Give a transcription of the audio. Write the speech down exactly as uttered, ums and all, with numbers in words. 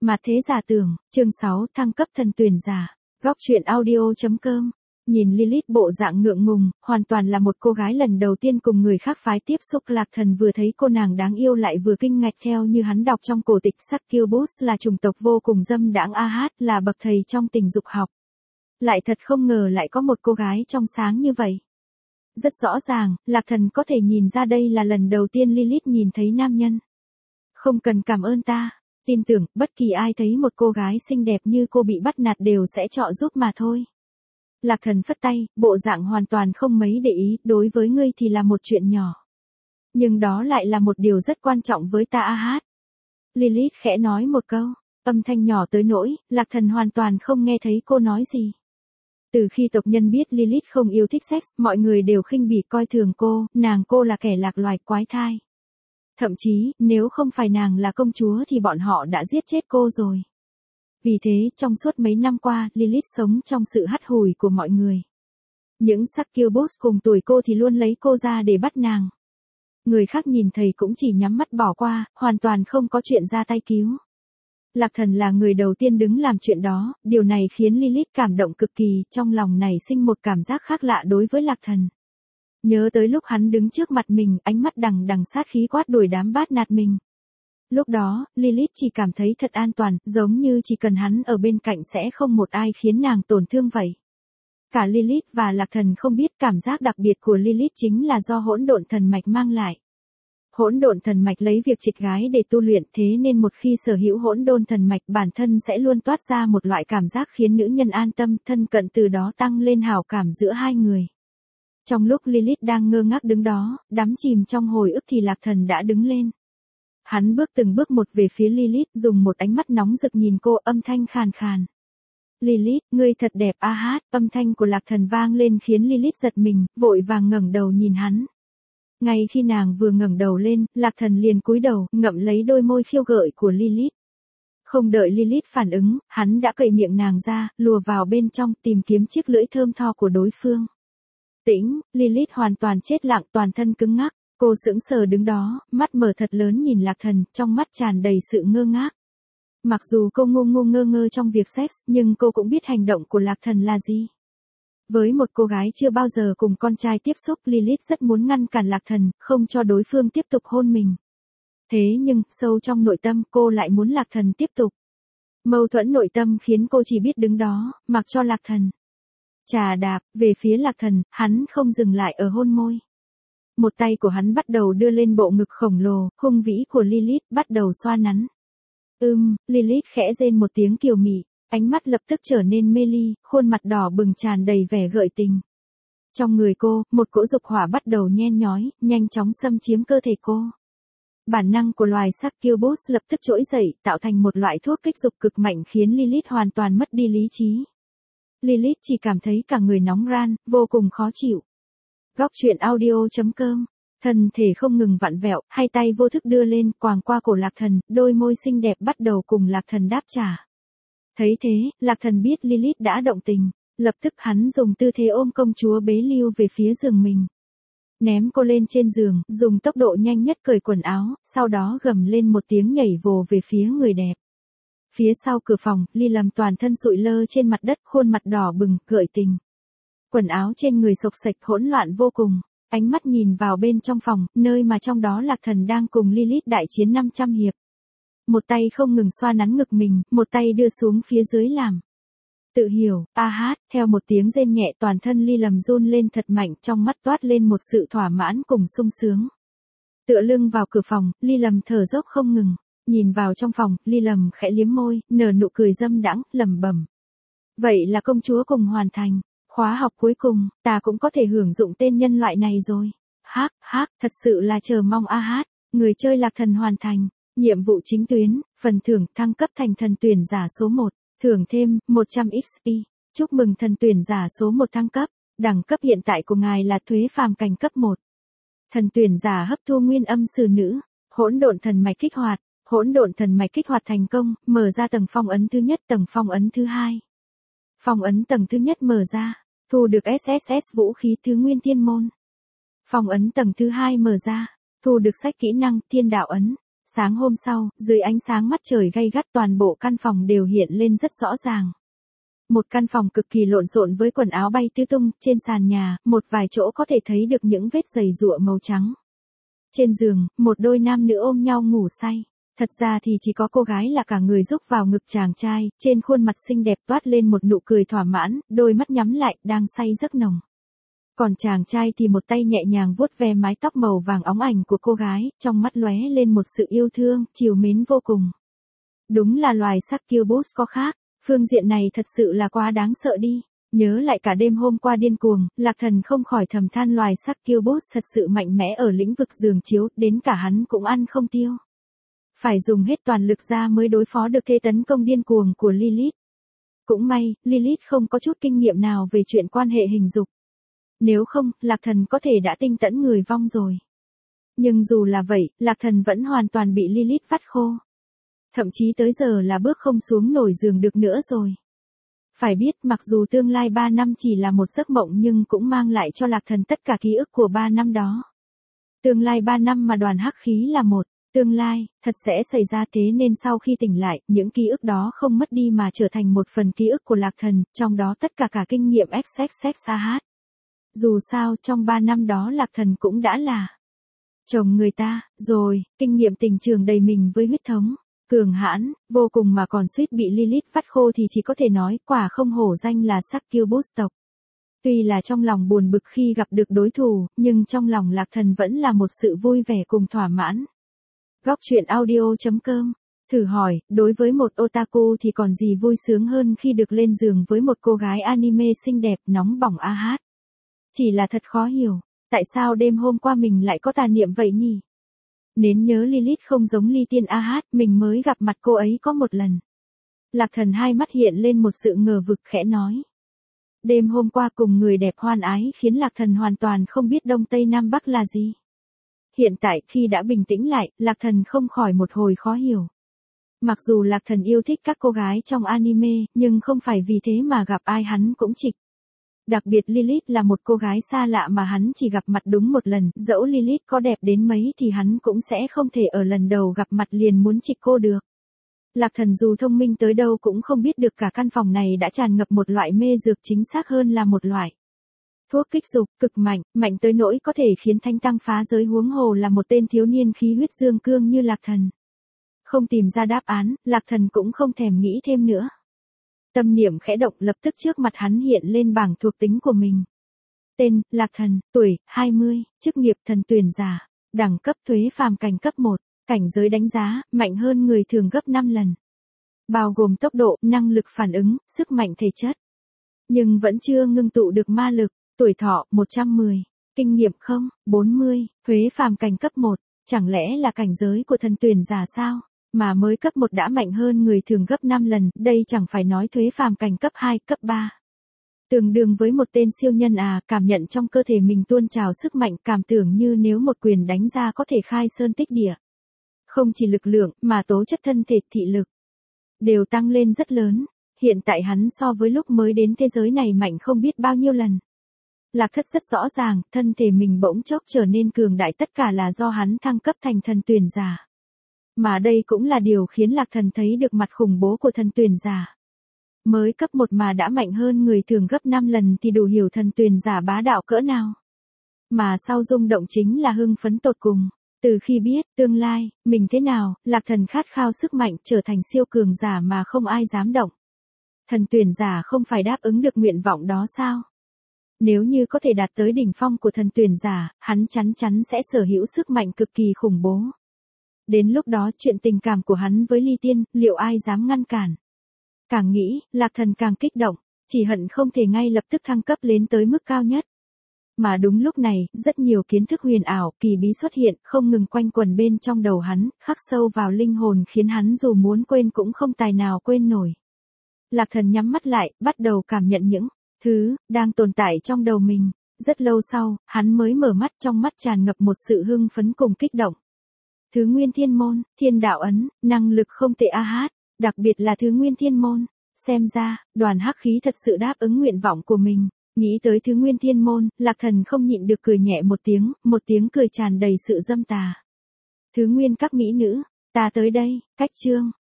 Mà thế giả tưởng, chương sáu thăng cấp thần tuyển giả, góc truyện audio.com. Nhìn Lilith bộ dạng ngượng ngùng, hoàn toàn là một cô gái lần đầu tiên cùng người khác phái tiếp xúc. Lạc Thần vừa thấy cô nàng đáng yêu lại vừa kinh ngạc. Theo như hắn đọc trong cổ tịch, Succubus là chủng tộc vô cùng dâm đãng, a hát là bậc thầy trong tình dục học. Lại thật không ngờ lại có một cô gái trong sáng như vậy. Rất rõ ràng, Lạc Thần có thể nhìn ra đây là lần đầu tiên Lilith nhìn thấy nam nhân. Không cần cảm ơn ta. Tin tưởng, bất kỳ ai thấy một cô gái xinh đẹp như cô bị bắt nạt đều sẽ chọn giúp mà thôi. Lạc Thần phất tay, bộ dạng hoàn toàn không mấy để ý, đối với ngươi thì là một chuyện nhỏ. Nhưng đó lại là một điều rất quan trọng với ta, a hát. Lilith khẽ nói một câu, âm thanh nhỏ tới nỗi, Lạc Thần hoàn toàn không nghe thấy cô nói gì. Từ khi tộc nhân biết Lilith không yêu thích sex, mọi người đều khinh bỉ coi thường cô, nàng cô là kẻ lạc loài quái thai. Thậm chí, nếu không phải nàng là công chúa thì bọn họ đã giết chết cô rồi. Vì thế, trong suốt mấy năm qua, Lilith sống trong sự hắt hủi của mọi người. Những Succubus cùng tuổi cô thì luôn lấy cô ra để bắt nàng. Người khác nhìn thấy cũng chỉ nhắm mắt bỏ qua, hoàn toàn không có chuyện ra tay cứu. Lạc Thần là người đầu tiên đứng làm chuyện đó, điều này khiến Lilith cảm động cực kỳ, trong lòng nảy sinh một cảm giác khác lạ đối với Lạc Thần. Nhớ tới lúc hắn đứng trước mặt mình, ánh mắt đằng đằng sát khí quát đuổi đám bắt nạt mình. Lúc đó, Lilith chỉ cảm thấy thật an toàn, giống như chỉ cần hắn ở bên cạnh sẽ không một ai khiến nàng tổn thương vậy. Cả Lilith và Lạc Thần không biết cảm giác đặc biệt của Lilith chính là do hỗn độn thần mạch mang lại. Hỗn độn thần mạch lấy việc trịch gái để tu luyện, thế nên một khi sở hữu hỗn độn thần mạch, bản thân sẽ luôn toát ra một loại cảm giác khiến nữ nhân an tâm, thân cận, từ đó tăng lên hảo cảm giữa hai người. Trong lúc Lilith đang ngơ ngác đứng đó, đắm chìm trong hồi ức thì Lạc Thần đã đứng lên. Hắn bước từng bước một về phía Lilith, dùng một ánh mắt nóng rực nhìn cô, âm thanh khàn khàn. Lilith, ngươi thật đẹp, a hát, âm thanh của Lạc Thần vang lên khiến Lilith giật mình, vội vàng ngẩng đầu nhìn hắn. Ngay khi nàng vừa ngẩng đầu lên, Lạc Thần liền cúi đầu, ngậm lấy đôi môi khiêu gợi của Lilith. Không đợi Lilith phản ứng, hắn đã cậy miệng nàng ra, lùa vào bên trong, tìm kiếm chiếc lưỡi thơm tho của đối phương. Tĩnh, Lilith hoàn toàn chết lặng, toàn thân cứng ngắc. Cô sững sờ đứng đó, mắt mở thật lớn nhìn Lạc Thần, trong mắt tràn đầy sự ngơ ngác. Mặc dù cô ngu ngu ngơ ngơ trong việc sex, nhưng cô cũng biết hành động của Lạc Thần là gì. Với một cô gái chưa bao giờ cùng con trai tiếp xúc, Lilith rất muốn ngăn cản Lạc Thần, không cho đối phương tiếp tục hôn mình. Thế nhưng, sâu trong nội tâm, cô lại muốn Lạc Thần tiếp tục. Mâu thuẫn nội tâm khiến cô chỉ biết đứng đó, mặc cho Lạc Thần chà đạp về phía Lạc Thần, hắn không dừng lại ở hôn môi. Một tay của hắn bắt đầu đưa lên bộ ngực khổng lồ, hung vĩ của Lilith, bắt đầu xoa nắn. Ưm, Lilith khẽ rên một tiếng kiều mị, ánh mắt lập tức trở nên mê ly, khuôn mặt đỏ bừng tràn đầy vẻ gợi tình. Trong người cô, một cỗ dục hỏa bắt đầu nhen nhói, nhanh chóng xâm chiếm cơ thể cô. Bản năng của loài Succubus lập tức trỗi dậy, tạo thành một loại thuốc kích dục cực mạnh khiến Lilith hoàn toàn mất đi lý trí. Lilith chỉ cảm thấy cả người nóng ran, vô cùng khó chịu. Góc truyện audio.com. Thân thể không ngừng vặn vẹo, hai tay vô thức đưa lên, quàng qua cổ Lạc Thần, đôi môi xinh đẹp bắt đầu cùng Lạc Thần đáp trả. Thấy thế, Lạc Thần biết Lilith đã động tình, lập tức hắn dùng tư thế ôm công chúa bế lưu về phía giường mình. Ném cô lên trên giường, dùng tốc độ nhanh nhất cởi quần áo, sau đó gầm lên một tiếng nhảy vồ về phía người đẹp. Phía sau cửa phòng, Ly Lầm toàn thân sụi lơ trên mặt đất, khuôn mặt đỏ bừng, gợi tình. Quần áo trên người xộc xệch hỗn loạn vô cùng, ánh mắt nhìn vào bên trong phòng, nơi mà trong đó Lạc Thần đang cùng Lilith đại chiến năm trăm hiệp. Một tay không ngừng xoa nắn ngực mình, một tay đưa xuống phía dưới làm. Tự hiểu, a hát, theo một tiếng rên nhẹ toàn thân Ly Lầm run lên thật mạnh, trong mắt toát lên một sự thỏa mãn cùng sung sướng. Tựa lưng vào cửa phòng, Ly Lầm thở dốc không ngừng, nhìn vào trong phòng, Ly Lầm khẽ liếm môi, nở nụ cười dâm đãng, lẩm bẩm. Vậy là công chúa cùng hoàn thành. Khóa học cuối cùng, ta cũng có thể hưởng dụng tên nhân loại này rồi. Hác, hác, thật sự là chờ mong a hát. Người chơi Lạc Thần hoàn thành. Nhiệm vụ chính tuyến, phần thưởng thăng cấp thành thần tuyển giả số một. Thưởng thêm, một trăm ích pê. Chúc mừng thần tuyển giả số một thăng cấp. Đẳng cấp hiện tại của ngài là thuế phàm cảnh cấp một. Thần tuyển giả hấp thu nguyên âm sử nữ. Hỗn độn thần mạch kích hoạt. Hỗn độn thần mạch kích hoạt thành công, mở ra tầng phong ấn thứ nhất, tầng phong ấn thứ hai. Phong ấn tầng thứ nhất mở ra, thu được ét ét ét vũ khí thứ nguyên thiên môn. Phong ấn tầng thứ hai mở ra, thu được sách kỹ năng thiên đạo ấn. Sáng hôm sau, dưới ánh sáng mặt trời gay gắt toàn bộ căn phòng đều hiện lên rất rõ ràng. Một căn phòng cực kỳ lộn xộn với quần áo bay tứ tung, trên sàn nhà, một vài chỗ có thể thấy được những vết giày giụa màu trắng. Trên giường, một đôi nam nữ ôm nhau ngủ say. Thật ra thì chỉ có cô gái là cả người rúc vào ngực chàng trai, trên khuôn mặt xinh đẹp toát lên một nụ cười thỏa mãn, đôi mắt nhắm lại, đang say giấc nồng. Còn chàng trai thì một tay nhẹ nhàng vuốt ve mái tóc màu vàng óng ánh của cô gái, trong mắt lóe lên một sự yêu thương, trìu mến vô cùng. Đúng là loài succubus có khác, phương diện này thật sự là quá đáng sợ đi. Nhớ lại cả đêm hôm qua điên cuồng, Lạc Thần không khỏi thầm than loài succubus thật sự mạnh mẽ ở lĩnh vực giường chiếu, đến cả hắn cũng ăn không tiêu. Phải dùng hết toàn lực ra mới đối phó được thế tấn công điên cuồng của Lilith. Cũng may, Lilith không có chút kinh nghiệm nào về chuyện quan hệ hình dục. Nếu không, Lạc Thần có thể đã tinh tẫn người vong rồi. Nhưng dù là vậy, Lạc Thần vẫn hoàn toàn bị Lilith vắt khô. Thậm chí tới giờ là bước không xuống nổi giường được nữa rồi. Phải biết mặc dù tương lai ba năm chỉ là một giấc mộng nhưng cũng mang lại cho Lạc Thần tất cả ký ức của ba năm đó. Tương lai ba năm mà đoàn hắc khí là một. Tương lai, thật sẽ xảy ra thế nên sau khi tỉnh lại, những ký ức đó không mất đi mà trở thành một phần ký ức của Lạc Thần, trong đó tất cả cả kinh nghiệm ích ích ích a hát. Dù sao, trong ba năm đó Lạc Thần cũng đã là chồng người ta, rồi, kinh nghiệm tình trường đầy mình với huyết thống, cường hãn, vô cùng mà còn suýt bị Lilith vắt khô thì chỉ có thể nói quả không hổ danh là succubus tộc. Tuy là trong lòng buồn bực khi gặp được đối thủ, nhưng trong lòng Lạc Thần vẫn là một sự vui vẻ cùng thỏa mãn. Góc truyện audio chấm com. Thử hỏi, đối với một otaku thì còn gì vui sướng hơn khi được lên giường với một cô gái anime xinh đẹp nóng bỏng a hát. Chỉ là thật khó hiểu, tại sao đêm hôm qua mình lại có tà niệm vậy nhỉ? Nên nhớ Lilith không giống Ly Tiên a hát, mình mới gặp mặt cô ấy có một lần. Lạc Thần hai mắt hiện lên một sự ngờ vực khẽ nói. Đêm hôm qua cùng người đẹp hoan ái khiến Lạc Thần hoàn toàn không biết Đông Tây Nam Bắc là gì. Hiện tại khi đã bình tĩnh lại, Lạc Thần không khỏi một hồi khó hiểu. Mặc dù Lạc Thần yêu thích các cô gái trong anime, nhưng không phải vì thế mà gặp ai hắn cũng trịch. Đặc biệt Lilith là một cô gái xa lạ mà hắn chỉ gặp mặt đúng một lần, dẫu Lilith có đẹp đến mấy thì hắn cũng sẽ không thể ở lần đầu gặp mặt liền muốn trịch cô được. Lạc Thần dù thông minh tới đâu cũng không biết được cả căn phòng này đã tràn ngập một loại mê dược, chính xác hơn là một loại thuốc kích dục cực mạnh, mạnh tới nỗi có thể khiến thanh tăng phá giới, huống hồ là một tên thiếu niên khí huyết dương cương như Lạc Thần. Không tìm ra đáp án, Lạc Thần cũng không thèm nghĩ thêm nữa. Tâm niệm khẽ động, lập tức trước mặt hắn hiện lên bảng thuộc tính của mình. Tên, Lạc Thần, tuổi, hai mươi, chức nghiệp thần tuyển giả, đẳng cấp thuế phàm cảnh cấp một, cảnh giới đánh giá, mạnh hơn người thường gấp năm lần. Bao gồm tốc độ, năng lực phản ứng, sức mạnh thể chất. Nhưng vẫn chưa ngưng tụ được ma lực, tuổi thọ, một trăm mười, kinh nghiệm không, bốn mươi, thuế phàm cảnh cấp một, chẳng lẽ là cảnh giới của thần tuyển giả sao? Mà mới cấp một đã mạnh hơn người thường gấp năm lần, đây chẳng phải nói thuế phàm cảnh cấp hai, cấp ba. Tương đương với một tên siêu nhân à, cảm nhận trong cơ thể mình tuôn trào sức mạnh, cảm tưởng như nếu một quyền đánh ra có thể khai sơn tích địa. Không chỉ lực lượng, mà tố chất thân thể, thị lực đều tăng lên rất lớn. Hiện tại hắn so với lúc mới đến thế giới này mạnh không biết bao nhiêu lần. Lạc Thất rất rõ ràng, thân thể mình bỗng chốc trở nên cường đại, tất cả là do hắn thăng cấp thành thần tuyển giả. Mà đây cũng là điều khiến Lạc Thần thấy được mặt khủng bố của thần tuyển giả. Mới cấp một mà đã mạnh hơn người thường gấp năm lần thì đủ hiểu thần tuyển giả bá đạo cỡ nào. Mà sau rung động chính là hưng phấn tột cùng. Từ khi biết, tương lai, mình thế nào, Lạc Thần khát khao sức mạnh trở thành siêu cường giả mà không ai dám động. Thần tuyển giả không phải đáp ứng được nguyện vọng đó sao? Nếu như có thể đạt tới đỉnh phong của thần tuyển giả, hắn chắn chắn sẽ sở hữu sức mạnh cực kỳ khủng bố. Đến lúc đó chuyện tình cảm của hắn với Ly Tiên, liệu ai dám ngăn cản? Càng nghĩ, Lạc Thần càng kích động, chỉ hận không thể ngay lập tức thăng cấp lên tới mức cao nhất. Mà đúng lúc này, rất nhiều kiến thức huyền ảo, kỳ bí xuất hiện, không ngừng quanh quẩn bên trong đầu hắn, khắc sâu vào linh hồn khiến hắn dù muốn quên cũng không tài nào quên nổi. Lạc Thần nhắm mắt lại, bắt đầu cảm nhận những thứ đang tồn tại trong đầu mình. Rất lâu sau, hắn mới mở mắt, trong mắt tràn ngập một sự hưng phấn cùng kích động. Thứ Nguyên Thiên Môn, Thiên Đạo Ấn, năng lực không tệ a hát, đặc biệt là Thứ Nguyên Thiên Môn. Xem ra, đoàn hắc khí thật sự đáp ứng nguyện vọng của mình. Nghĩ tới Thứ Nguyên Thiên Môn, Lạc Thần không nhịn được cười nhẹ một tiếng, một tiếng cười tràn đầy sự dâm tà. Thứ Nguyên các mỹ nữ, Ta tới đây, cách chương.